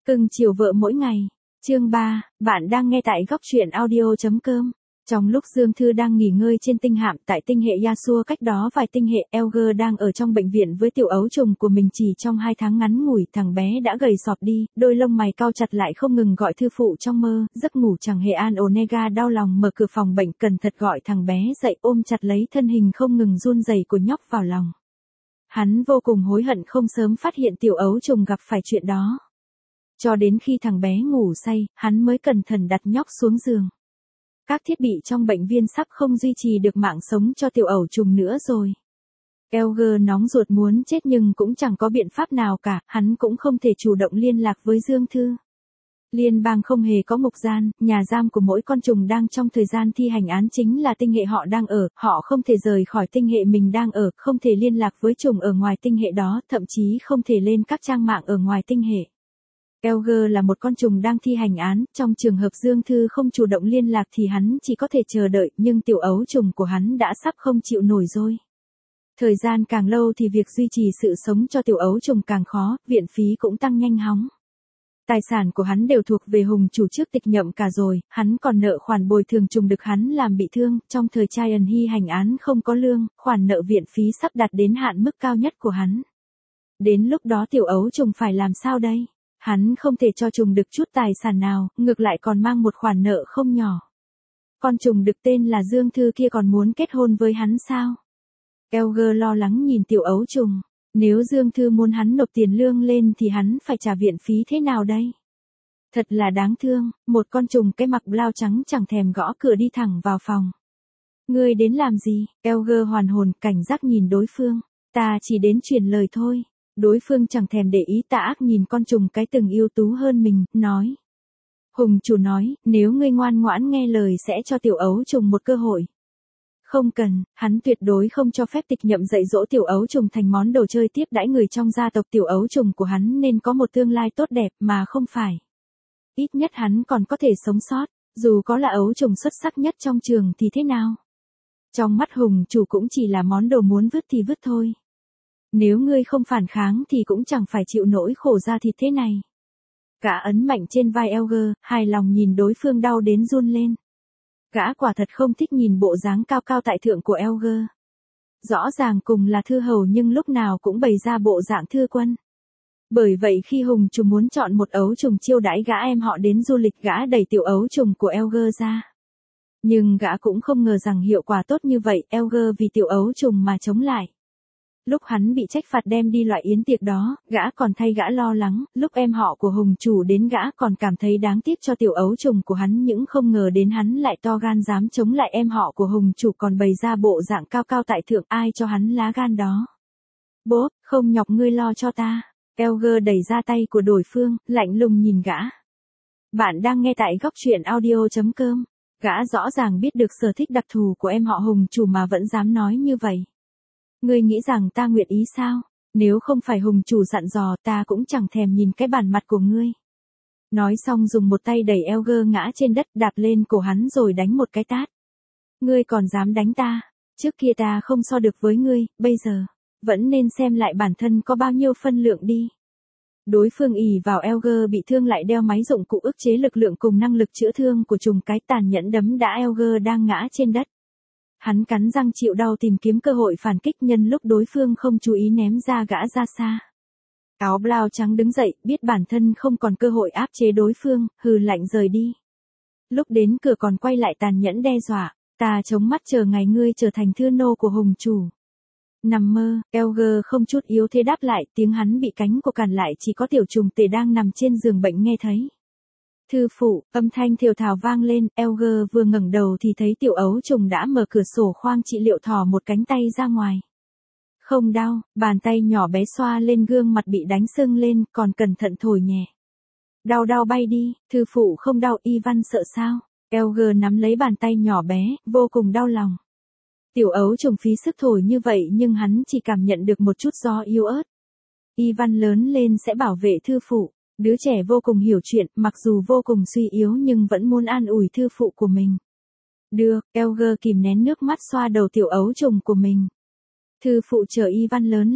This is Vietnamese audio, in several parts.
Cưng chiều vợ mỗi ngày. Chương 3, bạn đang nghe tại góc truyện audio.com. Trong lúc Dương Thư đang nghỉ ngơi trên tinh hạm tại tinh hệ Yasuo cách đó vài tinh hệ, Elger đang ở trong bệnh viện với tiểu ấu trùng của mình. Chỉ trong 2 tháng ngắn ngủi, thằng bé đã gầy sọp đi, đôi lông mày cau chặt lại không ngừng gọi thư phụ trong mơ, giấc ngủ chẳng hề an. Onega đau lòng mở cửa phòng bệnh cẩn thận gọi thằng bé dậy, ôm chặt lấy thân hình không ngừng run rẩy của nhóc vào lòng. Hắn vô cùng hối hận không sớm phát hiện tiểu ấu trùng gặp phải chuyện đó. Cho đến khi thằng bé ngủ say, hắn mới cẩn thận đặt nhóc xuống giường. Các thiết bị trong bệnh viện sắp không duy trì được mạng sống cho tiểu ấu trùng nữa rồi. Elger nóng ruột muốn chết nhưng cũng chẳng có biện pháp nào cả, hắn cũng không thể chủ động liên lạc với Dương Thư. Liên bang không hề có ngục gian, nhà giam của mỗi con trùng đang trong thời gian thi hành án chính là tinh hệ họ đang ở, họ không thể rời khỏi tinh hệ mình đang ở, không thể liên lạc với trùng ở ngoài tinh hệ đó, thậm chí không thể lên các trang mạng ở ngoài tinh hệ. Elger là một con trùng đang thi hành án, trong trường hợp Dương Thư không chủ động liên lạc thì hắn chỉ có thể chờ đợi, nhưng tiểu ấu trùng của hắn đã sắp không chịu nổi rồi. Thời gian càng lâu thì việc duy trì sự sống cho tiểu ấu trùng càng khó, viện phí cũng tăng nhanh hóng. Tài sản của hắn đều thuộc về Hùng chủ trước tịch nhậm cả rồi, hắn còn nợ khoản bồi thường trùng được hắn làm bị thương, trong thời Traian Hy hành án không có lương, khoản nợ viện phí sắp đạt đến hạn mức cao nhất của hắn. Đến lúc đó tiểu ấu trùng phải làm sao đây? Hắn không thể cho trùng được chút tài sản nào, ngược lại còn mang một khoản nợ không nhỏ. Con trùng được tên là Dương Thư kia còn muốn kết hôn với hắn sao? Elger lo lắng nhìn tiểu ấu trùng. Nếu Dương Thư muốn hắn nộp tiền lương lên thì hắn phải trả viện phí thế nào đây? Thật là đáng thương, một con trùng cái mặc blau trắng chẳng thèm gõ cửa đi thẳng vào phòng. Ngươi đến làm gì? Elger hoàn hồn cảnh giác nhìn đối phương. Ta chỉ đến truyền lời thôi. Đối phương chẳng thèm để ý, tà ác nhìn con trùng cái từng ưu tú hơn mình, nói. Hùng chủ nói, nếu ngươi ngoan ngoãn nghe lời sẽ cho tiểu ấu trùng một cơ hội. Không cần, hắn tuyệt đối không cho phép tịch nhậm dạy dỗ tiểu ấu trùng thành món đồ chơi tiếp đãi người trong gia tộc. Tiểu ấu trùng của hắn nên có một tương lai tốt đẹp mà không phải. Ít nhất hắn còn có thể sống sót, dù có là ấu trùng xuất sắc nhất trong trường thì thế nào. Trong mắt Hùng chủ cũng chỉ là món đồ muốn vứt thì vứt thôi. Nếu ngươi không phản kháng thì cũng chẳng phải chịu nỗi khổ da thịt thế này. Gã ấn mạnh trên vai Elger, hài lòng nhìn đối phương đau đến run lên. Gã quả thật không thích nhìn bộ dáng cao cao tại thượng của Elger. Rõ ràng cùng là thư hầu nhưng lúc nào cũng bày ra bộ dạng thư quân. Bởi vậy khi Hùng chủ muốn chọn một ấu trùng chiêu đãi gã em họ đến du lịch, gã đẩy tiểu ấu trùng của Elger ra. Nhưng gã cũng không ngờ rằng hiệu quả tốt như vậy, Elger vì tiểu ấu trùng mà chống lại. Lúc hắn bị trách phạt đem đi loại yến tiệc đó, gã còn thay gã lo lắng, lúc em họ của Hùng chủ đến gã còn cảm thấy đáng tiếc cho tiểu ấu trùng của hắn, nhưng không ngờ đến hắn lại to gan dám chống lại em họ của Hùng chủ còn bày ra bộ dạng cao cao tại thượng, ai cho hắn lá gan đó. Bố, không nhọc ngươi lo cho ta. Elger đẩy ra tay của đối phương, lạnh lùng nhìn gã. Bạn đang nghe tại góc truyện audio.com. Gã rõ ràng biết được sở thích đặc thù của em họ Hùng chủ mà vẫn dám nói như vậy. Ngươi nghĩ rằng ta nguyện ý sao? Nếu không phải Hùng chủ dặn dò ta cũng chẳng thèm nhìn cái bản mặt của ngươi. Nói xong dùng một tay đẩy Elger ngã trên đất, đạp lên cổ hắn rồi đánh một cái tát. Ngươi còn dám đánh ta? Trước kia ta không so được với ngươi, bây giờ, vẫn nên xem lại bản thân có bao nhiêu phân lượng đi. Đối phương ỷ vào Elger bị thương lại đeo máy dụng cụ ức chế lực lượng cùng năng lực chữa thương của trùng cái, tàn nhẫn đấm đá Elger đang ngã trên đất. Hắn cắn răng chịu đau tìm kiếm cơ hội phản kích, nhân lúc đối phương không chú ý ném ra gã ra xa. Áo blau trắng đứng dậy, biết bản thân không còn cơ hội áp chế đối phương, hừ lạnh rời đi. Lúc đến cửa còn quay lại tàn nhẫn đe dọa, ta chống mắt chờ ngày ngươi trở thành thư nô của Hùng chủ. Nằm mơ, Elger không chút yếu thế đáp lại, tiếng hắn bị cánh của cản lại chỉ có tiểu trùng tể đang nằm trên giường bệnh nghe thấy. Thư phụ, âm thanh thều thào vang lên, Elger vừa ngẩng đầu thì thấy tiểu ấu trùng đã mở cửa sổ khoang trị liệu thò một cánh tay ra ngoài. Không đau, bàn tay nhỏ bé xoa lên gương mặt bị đánh sưng lên, còn cẩn thận thổi nhẹ. Đau bay đi, thư phụ không đau, Ivan sợ sao? Elger nắm lấy bàn tay nhỏ bé, vô cùng đau lòng. Tiểu ấu trùng phí sức thổi như vậy nhưng hắn chỉ cảm nhận được một chút gió yếu ớt. Ivan lớn lên sẽ bảo vệ thư phụ. Đứa trẻ vô cùng hiểu chuyện, mặc dù vô cùng suy yếu nhưng vẫn muốn an ủi thư phụ của mình. Được, Elger kìm nén nước mắt xoa đầu tiểu ấu trùng của mình. Thư phụ chờ Ivan lớn lên.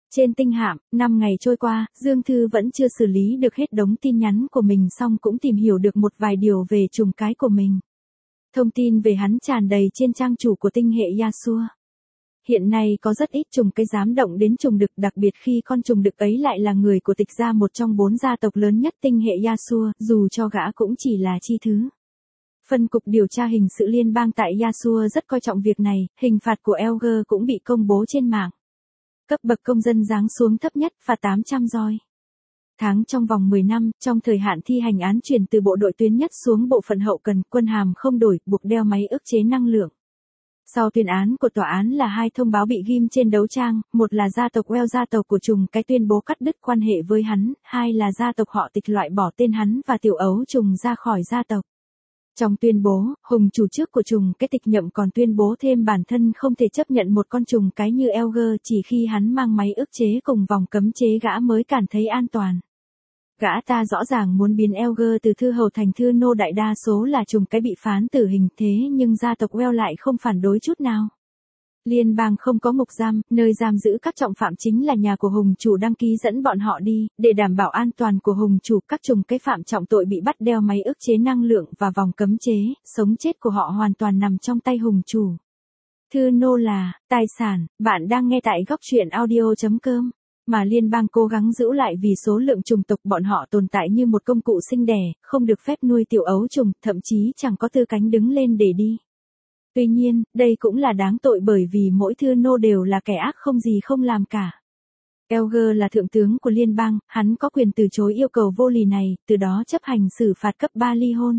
Trên tinh hạm, 5 ngày trôi qua, Dương Thư vẫn chưa xử lý được hết đống tin nhắn của mình, xong cũng tìm hiểu được một vài điều về trùng cái của mình. Thông tin về hắn tràn đầy trên trang chủ của tinh hệ Yasuo. Hiện nay có rất ít trùng cái dám động đến trùng đực, đặc biệt khi con trùng đực ấy lại là người của Tịch gia, một trong 4 gia tộc lớn nhất tinh hệ Yasuo, dù cho gã cũng chỉ là chi thứ. Phân cục điều tra hình sự liên bang tại Yasuo rất coi trọng việc này, hình phạt của Elger cũng bị công bố trên mạng. Cấp bậc công dân giáng xuống thấp nhất, phạt 800 roi. Tháng trong vòng 10 năm, trong thời hạn thi hành án chuyển từ bộ đội tuyến nhất xuống bộ phận hậu cần, quân hàm không đổi, buộc đeo máy ức chế năng lượng. Sau tuyên án của tòa án là 2 thông báo bị ghim trên đấu trang, một là gia tộc Well, gia tộc của trùng cái tuyên bố cắt đứt quan hệ với hắn, 2 là gia tộc họ Tịch loại bỏ tên hắn và tiểu ấu trùng ra khỏi gia tộc. Trong tuyên bố, hùng chủ trước của trùng cái Tịch Nhậm còn tuyên bố thêm bản thân không thể chấp nhận một con trùng cái như Elger, chỉ khi hắn mang máy ức chế cùng vòng cấm chế gã mới cảm thấy an toàn. Gã ta rõ ràng muốn biến Elger từ thư hầu thành thư nô, đại đa số là trùng cái bị phán tử hình, thế nhưng gia tộc Well lại không phản đối chút nào. Liên bang không có ngục giam, nơi giam giữ các trọng phạm chính là nhà của hùng chủ đăng ký dẫn bọn họ đi, để đảm bảo an toàn của hùng chủ. Các trùng cái phạm trọng tội bị bắt đeo máy ức chế năng lượng và vòng cấm chế, sống chết của họ hoàn toàn nằm trong tay hùng chủ. Thư nô là tài sản. Bạn đang nghe tại góc truyện audio.com. Mà liên bang cố gắng giữ lại vì số lượng trùng tộc bọn họ tồn tại như một công cụ sinh đẻ, không được phép nuôi tiểu ấu trùng, thậm chí chẳng có tư cánh đứng lên để đi. Tuy nhiên, đây cũng là đáng tội bởi vì mỗi thư nô đều là kẻ ác không gì không làm cả. Elger là thượng tướng của liên bang, hắn có quyền từ chối yêu cầu vô lý này, từ đó chấp hành xử phạt cấp 3 ly hôn.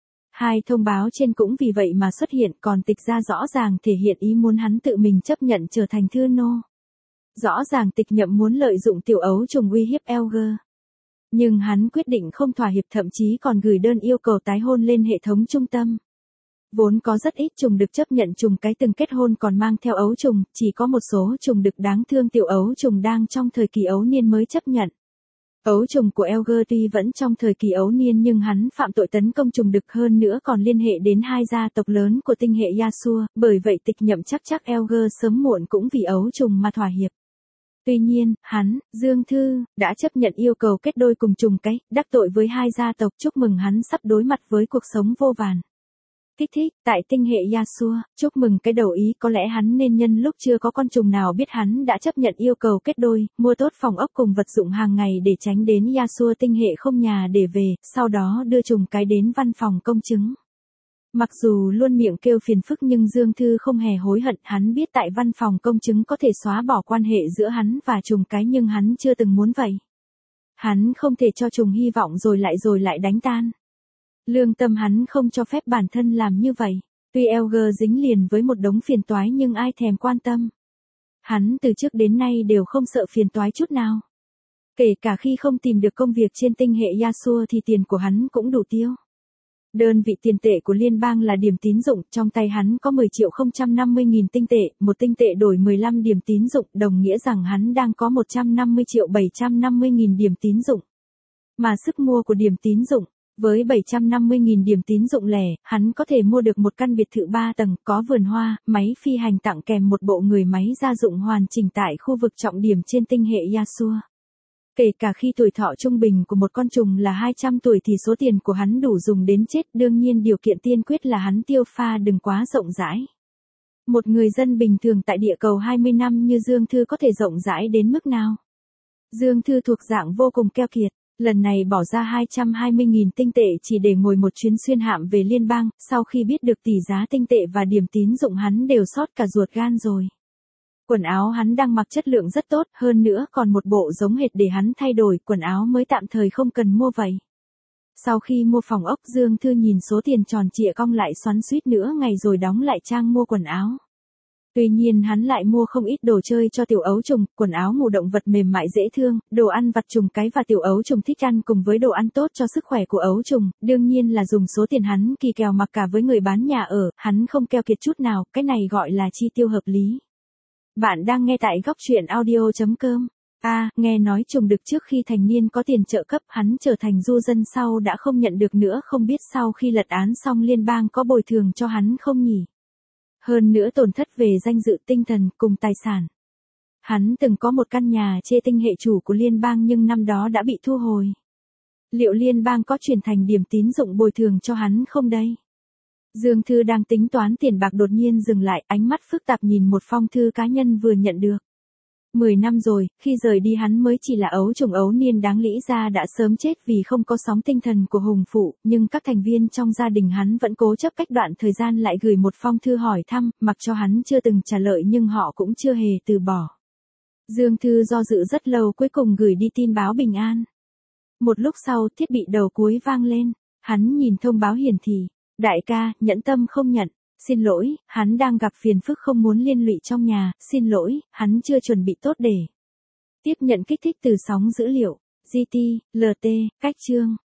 2 thông báo trên cũng vì vậy mà xuất hiện, còn Tịch gia rõ ràng thể hiện ý muốn hắn tự mình chấp nhận trở thành thư nô. Rõ ràng Tịch Nhậm muốn lợi dụng tiểu ấu trùng uy hiếp Elger. Nhưng hắn quyết định không thỏa hiệp, thậm chí còn gửi đơn yêu cầu tái hôn lên hệ thống trung tâm. Vốn có rất ít trùng được chấp nhận trùng cái từng kết hôn còn mang theo ấu trùng, chỉ có một số trùng đực đáng thương tiểu ấu trùng đang trong thời kỳ ấu niên mới chấp nhận. Ấu trùng của Elger tuy vẫn trong thời kỳ ấu niên nhưng hắn phạm tội tấn công trùng đực, hơn nữa còn liên hệ đến 2 gia tộc lớn của tinh hệ Yasuo, bởi vậy Tịch Nhậm chắc Elger sớm muộn cũng vì ấu trùng mà thỏa hiệp. Tuy nhiên, hắn, Dương Thư, đã chấp nhận yêu cầu kết đôi cùng trùng cái, đắc tội với 2 gia tộc, chúc mừng hắn sắp đối mặt với cuộc sống vô vàn. Kích thích, tại tinh hệ Yasuo, chúc mừng cái đầu ý, có lẽ hắn nên nhân lúc chưa có con trùng nào biết hắn đã chấp nhận yêu cầu kết đôi, mua tốt phòng ốc cùng vật dụng hàng ngày để tránh đến Yasuo tinh hệ không nhà để về, sau đó đưa trùng cái đến văn phòng công chứng. Mặc dù luôn miệng kêu phiền phức nhưng Dương Thư không hề hối hận, hắn biết tại văn phòng công chứng có thể xóa bỏ quan hệ giữa hắn và trùng cái nhưng hắn chưa từng muốn vậy. Hắn không thể cho trùng hy vọng rồi lại đánh tan. Lương tâm hắn không cho phép bản thân làm như vậy. Tuy Elger dính liền với một đống phiền toái nhưng ai thèm quan tâm. Hắn từ trước đến nay đều không sợ phiền toái chút nào. Kể cả khi không tìm được công việc trên tinh hệ Yasuo thì tiền của hắn cũng đủ tiêu. Đơn vị tiền tệ của liên bang là điểm tín dụng, trong tay hắn có 10.050.000 tinh tệ, một tinh tệ đổi 15 điểm tín dụng, đồng nghĩa rằng hắn đang có 150.750.000 điểm tín dụng. Mà sức mua của điểm tín dụng, với 750.000 điểm tín dụng lẻ, hắn có thể mua được một căn biệt thự 3 tầng, có vườn hoa, máy phi hành tặng kèm một bộ người máy gia dụng hoàn chỉnh tại khu vực trọng điểm trên tinh hệ Yasuo. Kể cả khi tuổi thọ trung bình của một con trùng là 200 tuổi thì số tiền của hắn đủ dùng đến chết, đương nhiên điều kiện tiên quyết là hắn tiêu pha đừng quá rộng rãi. Một người dân bình thường tại địa cầu 20 năm như Dương Thư có thể rộng rãi đến mức nào? Dương Thư thuộc dạng vô cùng keo kiệt, lần này bỏ ra 220.000 tinh tệ chỉ để ngồi một chuyến xuyên hạm về liên bang, sau khi biết được tỷ giá tinh tệ và điểm tín dụng hắn đều sót cả ruột gan rồi. Quần áo hắn đang mặc chất lượng rất tốt, hơn nữa còn một bộ giống hệt để hắn thay đổi, quần áo mới tạm thời không cần mua vậy. Sau khi mua phòng ốc, Dương Thư nhìn số tiền tròn trịa cong lại xoắn xuýt nữa ngày rồi đóng lại trang mua quần áo. Tuy nhiên hắn lại mua không ít đồ chơi cho tiểu ấu trùng, quần áo ngủ động vật mềm mại dễ thương, đồ ăn vặt trùng cái và tiểu ấu trùng thích ăn cùng với đồ ăn tốt cho sức khỏe của ấu trùng, đương nhiên là dùng số tiền hắn kỳ kèo mặc cả với người bán nhà ở, hắn không keo kiệt chút nào, cái này gọi là chi tiêu hợp lý. Bạn đang nghe tại góc truyện audio.com. Nghe nói trùng đực trước khi thành niên có tiền trợ cấp, hắn trở thành du dân sau đã không nhận được nữa, không biết sau khi lật án xong liên bang có bồi thường cho hắn không nhỉ? Hơn nữa tổn thất về danh dự tinh thần cùng tài sản. Hắn từng có một căn nhà trên tinh hệ chủ của liên bang nhưng năm đó đã bị thu hồi. Liệu liên bang có chuyển thành điểm tín dụng bồi thường cho hắn không đây? Dương Thư đang tính toán tiền bạc đột nhiên dừng lại, ánh mắt phức tạp nhìn một phong thư cá nhân vừa nhận được. 10 năm rồi, khi rời đi hắn mới chỉ là ấu trùng ấu niên, đáng lý ra đã sớm chết vì không có sóng tinh thần của hùng phụ, nhưng các thành viên trong gia đình hắn vẫn cố chấp cách đoạn thời gian lại gửi một phong thư hỏi thăm, mặc cho hắn chưa từng trả lời nhưng họ cũng chưa hề từ bỏ. Dương Thư do dự rất lâu cuối cùng gửi đi tin báo bình an. Một lúc sau thiết bị đầu cuối vang lên, hắn nhìn thông báo hiển thị, đại ca, nhẫn tâm không nhận. Xin lỗi, hắn đang gặp phiền phức không muốn liên lụy trong nhà, xin lỗi, hắn chưa chuẩn bị tốt để tiếp nhận kích thích từ sóng dữ liệu, GT, LT, cách chương.